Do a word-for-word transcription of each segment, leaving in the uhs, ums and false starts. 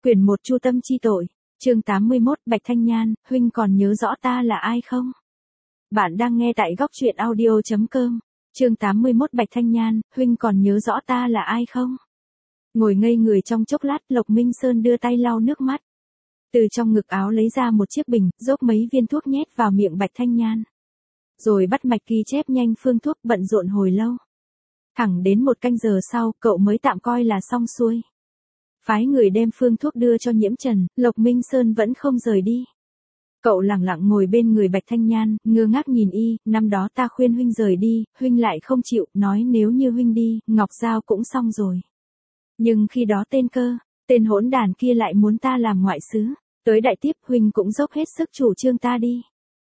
Quyển một Chu tâm chi tội, chương tám mươi mốt Bạch Thanh Nhan, huynh còn nhớ rõ ta là ai không? Bạn đang nghe tại góc truyện audio chấm com, chương tám mươi mốt Bạch Thanh Nhan, huynh còn nhớ rõ ta là ai không? Ngồi ngây người trong chốc lát, Lộc Minh Sơn đưa tay lau nước mắt. Từ trong ngực áo lấy ra một chiếc bình, dốc mấy viên thuốc nhét vào miệng Bạch Thanh Nhan. Rồi bắt mạch ghi chép nhanh phương thuốc, bận rộn hồi lâu. Thẳng đến một canh giờ sau, cậu mới tạm coi là xong xuôi. Phái người đem phương thuốc đưa cho Nhiễm Trần, Lộc Minh Sơn vẫn không rời đi. Cậu lặng lặng ngồi bên người Bạch Thanh Nhan, ngơ ngác nhìn y, năm đó ta khuyên huynh rời đi, huynh lại không chịu, nói nếu như huynh đi, Ngọc Giao cũng xong rồi. Nhưng khi đó tên cơ, tên hỗn đàn kia lại muốn ta làm ngoại sứ, tới đại tiếp huynh cũng dốc hết sức chủ trương ta đi.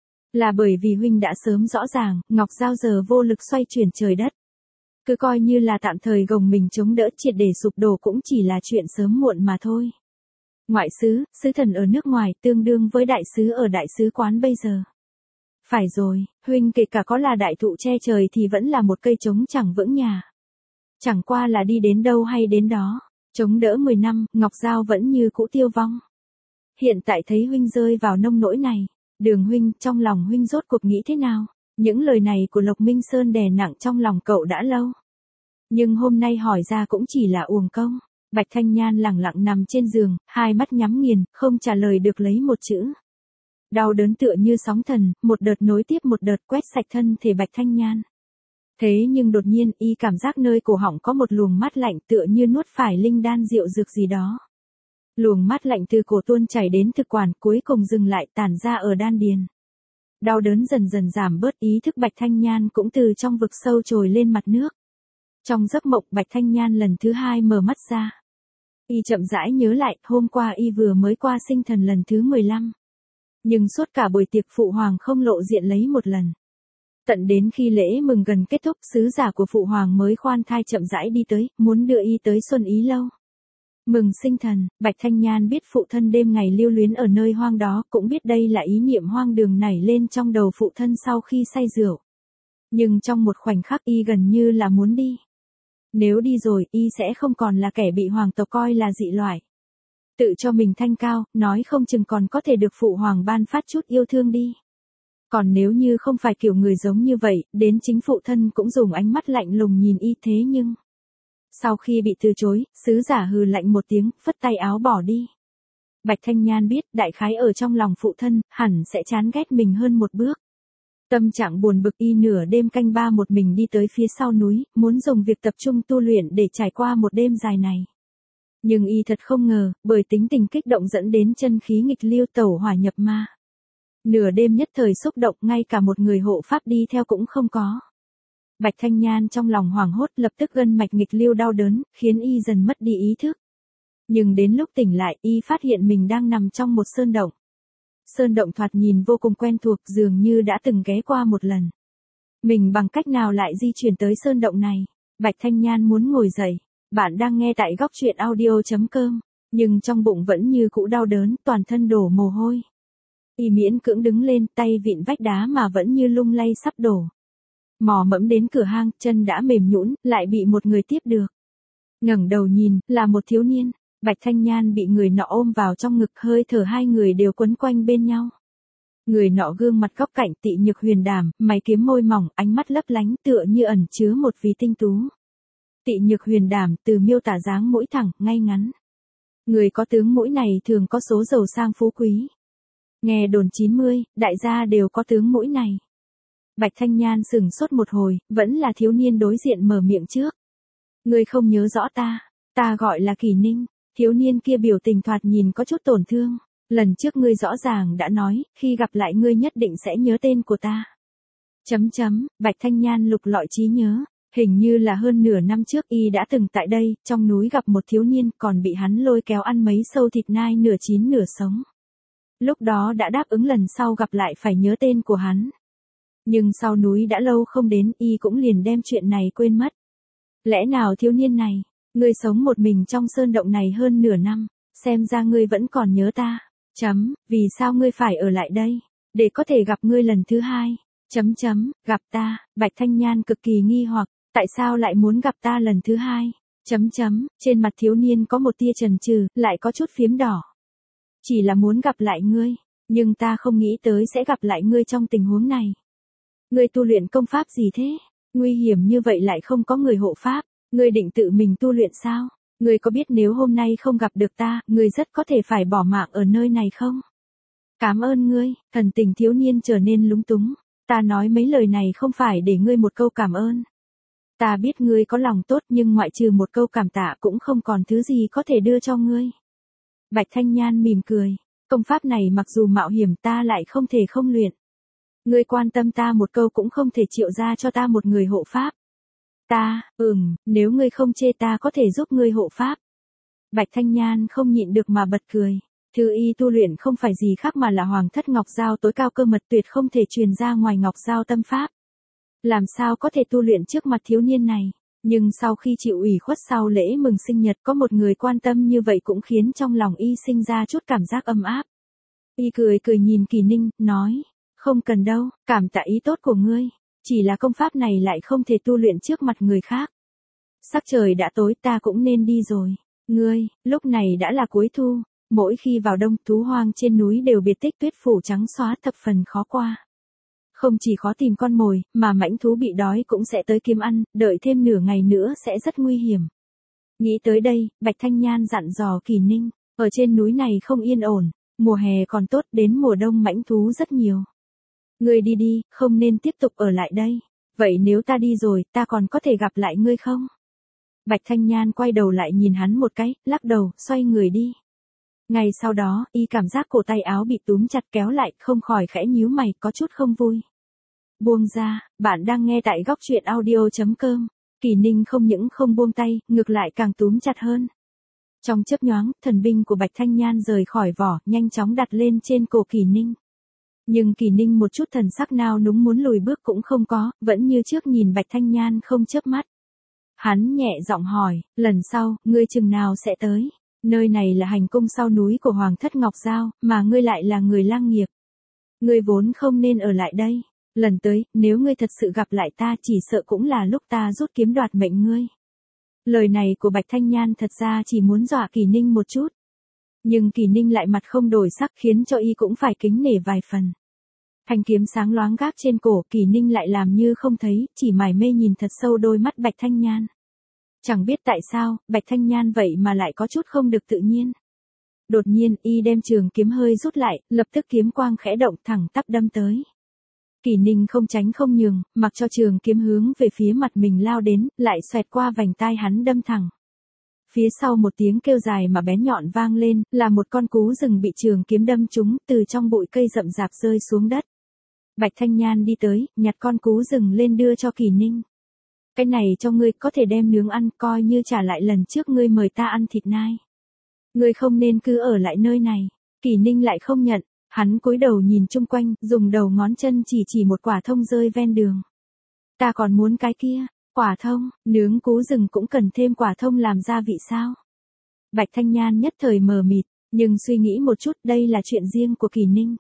Là bởi vì huynh đã sớm rõ ràng, Ngọc Giao giờ vô lực xoay chuyển trời đất. Cứ coi như là tạm thời gồng mình chống đỡ, triệt để sụp đổ cũng chỉ là chuyện sớm muộn mà thôi. Ngoại sứ, sứ thần ở nước ngoài tương đương với đại sứ ở đại sứ quán bây giờ. Phải rồi, huynh kể cả có là đại thụ che trời thì vẫn là một cây trống chẳng vững nhà. Chẳng qua là đi đến đâu hay đến đó, chống đỡ mười năm, Ngọc Giao vẫn như cũ tiêu vong. Hiện tại thấy huynh rơi vào nông nỗi này, Đường huynh, trong lòng huynh rốt cuộc nghĩ thế nào? Những lời này của Lộc Minh Sơn đè nặng trong lòng cậu đã lâu. Nhưng hôm nay hỏi ra cũng chỉ là uổng công. Bạch Thanh Nhan lẳng lặng nằm trên giường, hai mắt nhắm nghiền, không trả lời được lấy một chữ. Đau đớn tựa như sóng thần, một đợt nối tiếp một đợt quét sạch thân thể Bạch Thanh Nhan. Thế nhưng đột nhiên y cảm giác nơi cổ họng có một luồng mát lạnh tựa như nuốt phải linh đan rượu dược gì đó. Luồng mát lạnh từ cổ tuôn chảy đến thực quản, cuối cùng dừng lại tản ra ở đan điền. Đau đớn dần dần giảm bớt, ý thức Bạch Thanh Nhan cũng từ trong vực sâu trồi lên mặt nước. Trong giấc mộng Bạch Thanh Nhan lần thứ hai mở mắt ra. Y chậm rãi nhớ lại, hôm qua y vừa mới qua sinh thần lần thứ mười lăm. Nhưng suốt cả buổi tiệc Phụ Hoàng không lộ diện lấy một lần. Tận đến khi lễ mừng gần kết thúc, sứ giả của Phụ Hoàng mới khoan thai chậm rãi đi tới, muốn đưa y tới Xuân Ý Lâu. Mừng sinh thần, Bạch Thanh Nhan biết phụ thân đêm ngày lưu luyến ở nơi hoang đó, cũng biết đây là ý niệm hoang đường nảy lên trong đầu phụ thân sau khi say rượu. Nhưng trong một khoảnh khắc y gần như là muốn đi. Nếu đi rồi, y sẽ không còn là kẻ bị hoàng tộc coi là dị loại. Tự cho mình thanh cao, nói không chừng còn có thể được Phụ Hoàng ban phát chút yêu thương đi. Còn nếu như không phải kiểu người giống như vậy, đến chính phụ thân cũng dùng ánh mắt lạnh lùng nhìn y thế nhưng... Sau khi bị từ chối, sứ giả hừ lạnh một tiếng, phất tay áo bỏ đi. Bạch Thanh Nhan biết, đại khái ở trong lòng phụ thân, hẳn sẽ chán ghét mình hơn một bước. Tâm trạng buồn bực y nửa đêm canh ba một mình đi tới phía sau núi, muốn dùng việc tập trung tu luyện để trải qua một đêm dài này. Nhưng y thật không ngờ, bởi tính tình kích động dẫn đến chân khí nghịch lưu tẩu hỏa nhập ma. Nửa đêm nhất thời xúc động, ngay cả một người hộ pháp đi theo cũng không có. Bạch Thanh Nhan trong lòng hoảng hốt, lập tức gân mạch nghịch lưu đau đớn, khiến y dần mất đi ý thức. Nhưng đến lúc tỉnh lại, y phát hiện mình đang nằm trong một sơn động. Sơn động thoạt nhìn vô cùng quen thuộc, dường như đã từng ghé qua một lần. Mình bằng cách nào lại di chuyển tới sơn động này? Bạch Thanh Nhan muốn ngồi dậy. Bạn đang nghe tại góc truyện audio chấm com, nhưng trong bụng vẫn như cũ đau đớn, toàn thân đổ mồ hôi. Y miễn cưỡng đứng lên, tay vịn vách đá mà vẫn như lung lay sắp đổ. Mò mẫm đến cửa hang, chân đã mềm nhũn, lại bị một người tiếp được. Ngẩng đầu nhìn, là một thiếu niên. Bạch Thanh Nhan bị người nọ ôm vào trong ngực, hơi thở hai người đều quấn quanh bên nhau. Người nọ gương mặt góc cạnh, Tị Nhược Huyền Đàm, mày kiếm môi mỏng, ánh mắt lấp lánh tựa như ẩn chứa một vì tinh tú. Tị Nhược Huyền Đàm, từ miêu tả dáng mũi thẳng, ngay ngắn. Người có tướng mũi này thường có số giàu sang phú quý. Nghe đồn chín mươi, đại gia đều có tướng mũi này. Bạch Thanh Nhan sững sốt một hồi, vẫn là thiếu niên đối diện mở miệng trước. Ngươi không nhớ rõ ta, ta gọi là Kỳ Ninh. Thiếu niên kia biểu tình thoạt nhìn có chút tổn thương. Lần trước ngươi rõ ràng đã nói, khi gặp lại ngươi nhất định sẽ nhớ tên của ta. Chấm chấm, Bạch Thanh Nhan lục lọi trí nhớ. Hình như là hơn nửa năm trước y đã từng tại đây, trong núi gặp một thiếu niên, còn bị hắn lôi kéo ăn mấy sâu thịt nai nửa chín nửa sống. Lúc đó đã đáp ứng lần sau gặp lại phải nhớ tên của hắn. Nhưng sau núi đã lâu không đến, y cũng liền đem chuyện này quên mất. Lẽ nào thiếu niên này, ngươi sống một mình trong sơn động này hơn nửa năm, xem ra ngươi vẫn còn nhớ ta. Chấm, vì sao ngươi phải ở lại đây? Để có thể gặp ngươi lần thứ hai. Chấm chấm, gặp ta, Bạch Thanh Nhan cực kỳ nghi hoặc, tại sao lại muốn gặp ta lần thứ hai? Chấm chấm, trên mặt thiếu niên có một tia chần chừ, lại có chút phiếm đỏ. Chỉ là muốn gặp lại ngươi, nhưng ta không nghĩ tới sẽ gặp lại ngươi trong tình huống này. Ngươi tu luyện công pháp gì thế? Nguy hiểm như vậy lại không có người hộ pháp, ngươi định tự mình tu luyện sao? Ngươi có biết nếu hôm nay không gặp được ta, ngươi rất có thể phải bỏ mạng ở nơi này không? Cảm ơn ngươi, thần tình thiếu niên trở nên lúng túng. Ta nói mấy lời này không phải để ngươi một câu cảm ơn. Ta biết ngươi có lòng tốt nhưng ngoại trừ một câu cảm tạ cũng không còn thứ gì có thể đưa cho ngươi. Bạch Thanh Nhan mỉm cười. Công pháp này mặc dù mạo hiểm ta lại không thể không luyện. Ngươi quan tâm ta một câu cũng không thể triệu ra cho ta một người hộ pháp. Ta, ừm, nếu ngươi không chê ta có thể giúp ngươi hộ pháp. Bạch Thanh Nhan không nhịn được mà bật cười. Thư y tu luyện không phải gì khác mà là hoàng thất ngọc giao tối cao cơ mật tuyệt không thể truyền ra ngoài ngọc giao tâm pháp. Làm sao có thể tu luyện trước mặt thiếu niên này, nhưng sau khi chịu ủy khuất sau lễ mừng sinh nhật có một người quan tâm như vậy cũng khiến trong lòng y sinh ra chút cảm giác ấm áp. Y cười cười nhìn Kỳ Ninh, nói, không cần đâu, cảm tạ ý tốt của ngươi, chỉ là công pháp này lại không thể tu luyện trước mặt người khác. Sắc trời đã tối ta cũng nên đi rồi, ngươi, lúc này đã là cuối thu. Mỗi khi vào đông, thú hoang trên núi đều biệt tích tuyết phủ trắng xóa thập phần khó qua. Không chỉ khó tìm con mồi, mà mãnh thú bị đói cũng sẽ tới kiếm ăn, đợi thêm nửa ngày nữa sẽ rất nguy hiểm. Nghĩ tới đây, Bạch Thanh Nhan dặn dò Kỳ Ninh, ở trên núi này không yên ổn, mùa hè còn tốt, đến mùa đông mãnh thú rất nhiều. Ngươi đi đi, không nên tiếp tục ở lại đây. Vậy nếu ta đi rồi, ta còn có thể gặp lại ngươi không? Bạch Thanh Nhan quay đầu lại nhìn hắn một cái, lắc đầu, xoay người đi. Ngày sau đó, y cảm giác cổ tay áo bị túm chặt kéo lại, không khỏi khẽ nhíu mày, có chút không vui. Buông ra, bạn đang nghe tại góc truyện audio chấm com. Kỳ Ninh không những không buông tay, ngược lại càng túm chặt hơn. Trong chớp nhoáng, thần binh của Bạch Thanh Nhan rời khỏi vỏ, nhanh chóng đặt lên trên cổ Kỳ Ninh. Nhưng Kỳ Ninh một chút thần sắc nào núng muốn lùi bước cũng không có, vẫn như trước nhìn Bạch Thanh Nhan không chớp mắt. Hắn nhẹ giọng hỏi, lần sau, ngươi chừng nào sẽ tới? Nơi này là hành cung sau núi của Hoàng thất Ngọc Giao, mà ngươi lại là người lang nghiệp. Ngươi vốn không nên ở lại đây. Lần tới, nếu ngươi thật sự gặp lại ta chỉ sợ cũng là lúc ta rút kiếm đoạt mệnh ngươi. Lời này của Bạch Thanh Nhan thật ra chỉ muốn dọa Kỳ Ninh một chút. Nhưng Kỳ Ninh lại mặt không đổi sắc khiến cho y cũng phải kính nể vài phần. Thanh kiếm sáng loáng gác trên cổ, Kỳ Ninh lại làm như không thấy, chỉ mải mê nhìn thật sâu đôi mắt Bạch Thanh Nhan. Chẳng biết tại sao, Bạch Thanh Nhan vậy mà lại có chút không được tự nhiên. Đột nhiên, y đem trường kiếm hơi rút lại, lập tức kiếm quang khẽ động thẳng tắp đâm tới. Kỳ Ninh không tránh không nhường, mặc cho trường kiếm hướng về phía mặt mình lao đến, lại xoẹt qua vành tai hắn đâm thẳng. Phía sau một tiếng kêu dài mà bén nhọn vang lên, là một con cú rừng bị trường kiếm đâm trúng, từ trong bụi cây rậm rạp rơi xuống đất. Bạch Thanh Nhan đi tới, nhặt con cú rừng lên đưa cho Kỳ Ninh. Cái này cho ngươi, có thể đem nướng ăn, coi như trả lại lần trước ngươi mời ta ăn thịt nai. Ngươi không nên cứ ở lại nơi này. Kỳ Ninh lại không nhận, hắn cúi đầu nhìn chung quanh, dùng đầu ngón chân chỉ chỉ một quả thông rơi ven đường. Ta còn muốn cái kia, quả thông, nướng cú rừng cũng cần thêm quả thông làm gia vị sao? Bạch Thanh Nhan nhất thời mờ mịt, nhưng suy nghĩ một chút, đây là chuyện riêng của Kỳ Ninh.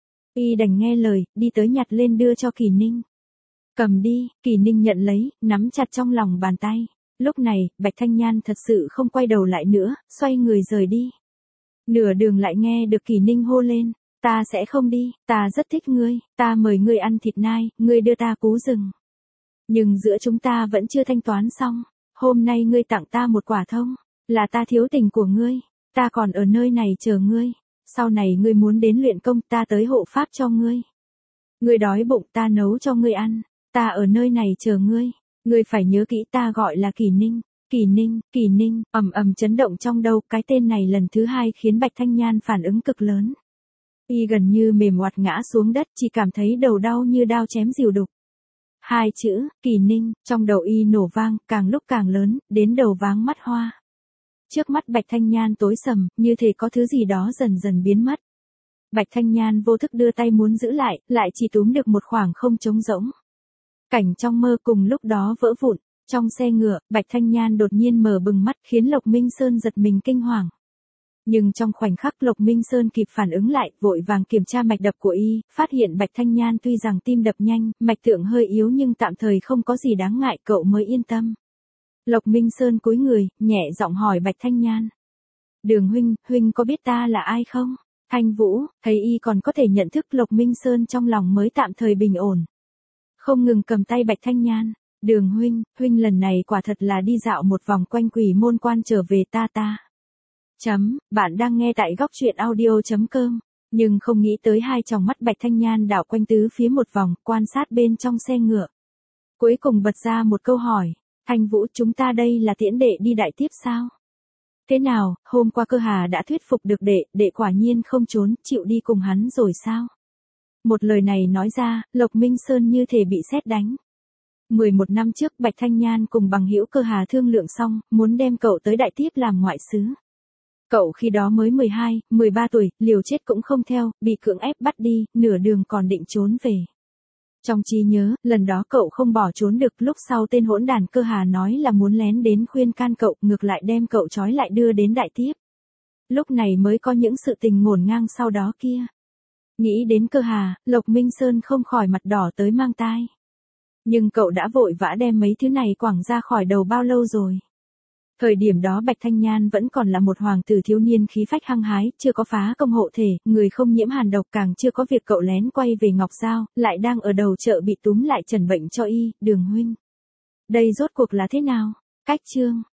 Y đành nghe lời, đi tới nhặt lên đưa cho Kỳ Ninh. Cầm đi, Kỳ Ninh nhận lấy, nắm chặt trong lòng bàn tay. Lúc này, Bạch Thanh Nhan thật sự không quay đầu lại nữa, xoay người rời đi. Nửa đường lại nghe được Kỳ Ninh hô lên, ta sẽ không đi, ta rất thích ngươi, ta mời ngươi ăn thịt nai, ngươi đưa ta cú rừng. Nhưng giữa chúng ta vẫn chưa thanh toán xong, hôm nay ngươi tặng ta một quả thông, là ta thiếu tình của ngươi, ta còn ở nơi này chờ ngươi, sau này ngươi muốn đến luyện công ta tới hộ pháp cho ngươi. Ngươi đói bụng ta nấu cho ngươi ăn, ta ở nơi này chờ ngươi, ngươi phải nhớ kỹ ta gọi là Kỳ Ninh, Kỳ Ninh, Kỳ Ninh, ầm ầm chấn động trong đầu, cái tên này lần thứ hai khiến Bạch Thanh Nhan phản ứng cực lớn. Y gần như mềm oặt ngã xuống đất, chỉ cảm thấy đầu đau như đao chém rìu đục. Hai chữ, Kỳ Ninh, trong đầu y nổ vang, càng lúc càng lớn, đến đầu váng mắt hoa. Trước mắt Bạch Thanh Nhan tối sầm, như thể có thứ gì đó dần dần biến mất. Bạch Thanh Nhan vô thức đưa tay muốn giữ lại, lại chỉ túm được một khoảng không trống rỗng. Cảnh trong mơ cùng lúc đó vỡ vụn, trong xe ngựa, Bạch Thanh Nhan đột nhiên mở bừng mắt khiến Lộc Minh Sơn giật mình kinh hoàng. Nhưng trong khoảnh khắc Lộc Minh Sơn kịp phản ứng lại, vội vàng kiểm tra mạch đập của y, phát hiện Bạch Thanh Nhan tuy rằng tim đập nhanh, mạch tượng hơi yếu nhưng tạm thời không có gì đáng ngại, cậu mới yên tâm. Lộc Minh Sơn cúi người, nhẹ giọng hỏi Bạch Thanh Nhan. Đường huynh, huynh có biết ta là ai không? Thanh Vũ, thấy y còn có thể nhận thức Lộc Minh Sơn trong lòng mới tạm thời bình ổn. Không ngừng cầm tay Bạch Thanh Nhan. Đường huynh, huynh lần này quả thật là đi dạo một vòng quanh quỷ môn quan trở về ta ta. Chấm, bạn đang nghe tại góc truyện audio.com. Nhưng không nghĩ tới hai tròng mắt Bạch Thanh Nhan đảo quanh tứ phía một vòng, quan sát bên trong xe ngựa. Cuối cùng bật ra một câu hỏi. Thanh Vũ, chúng ta đây là tiễn đệ đi đại tiếp sao? Thế nào, hôm qua Cơ Hà đã thuyết phục được đệ, đệ quả nhiên không trốn, chịu đi cùng hắn rồi sao? Một lời này nói ra, Lộc Minh Sơn như thể bị sét đánh. mười một năm trước Bạch Thanh Nhan cùng bằng hữu Cơ Hà thương lượng xong, muốn đem cậu tới đại tiếp làm ngoại sứ. Cậu khi đó mới mười hai, mười ba tuổi, liều chết cũng không theo, bị cưỡng ép bắt đi, nửa đường còn định trốn về. Trong trí nhớ, lần đó cậu không bỏ trốn được, lúc sau tên hỗn đàn Cơ Hà nói là muốn lén đến khuyên can cậu, ngược lại đem cậu trói lại đưa đến đại tiếp. Lúc này mới có những sự tình ngổn ngang sau đó kia. Nghĩ đến Cơ Hà, Lộc Minh Sơn không khỏi mặt đỏ tới mang tai. Nhưng cậu đã vội vã đem mấy thứ này quẳng ra khỏi đầu bao lâu rồi. Thời điểm đó Bạch Thanh Nhan vẫn còn là một hoàng tử thiếu niên khí phách hăng hái, chưa có phá công hộ thể, người không nhiễm hàn độc, càng chưa có việc cậu lén quay về Ngọc Giao, lại đang ở đầu chợ bị túm lại trần bệnh cho y, Đường huynh. Đây rốt cuộc là thế nào? Cách chương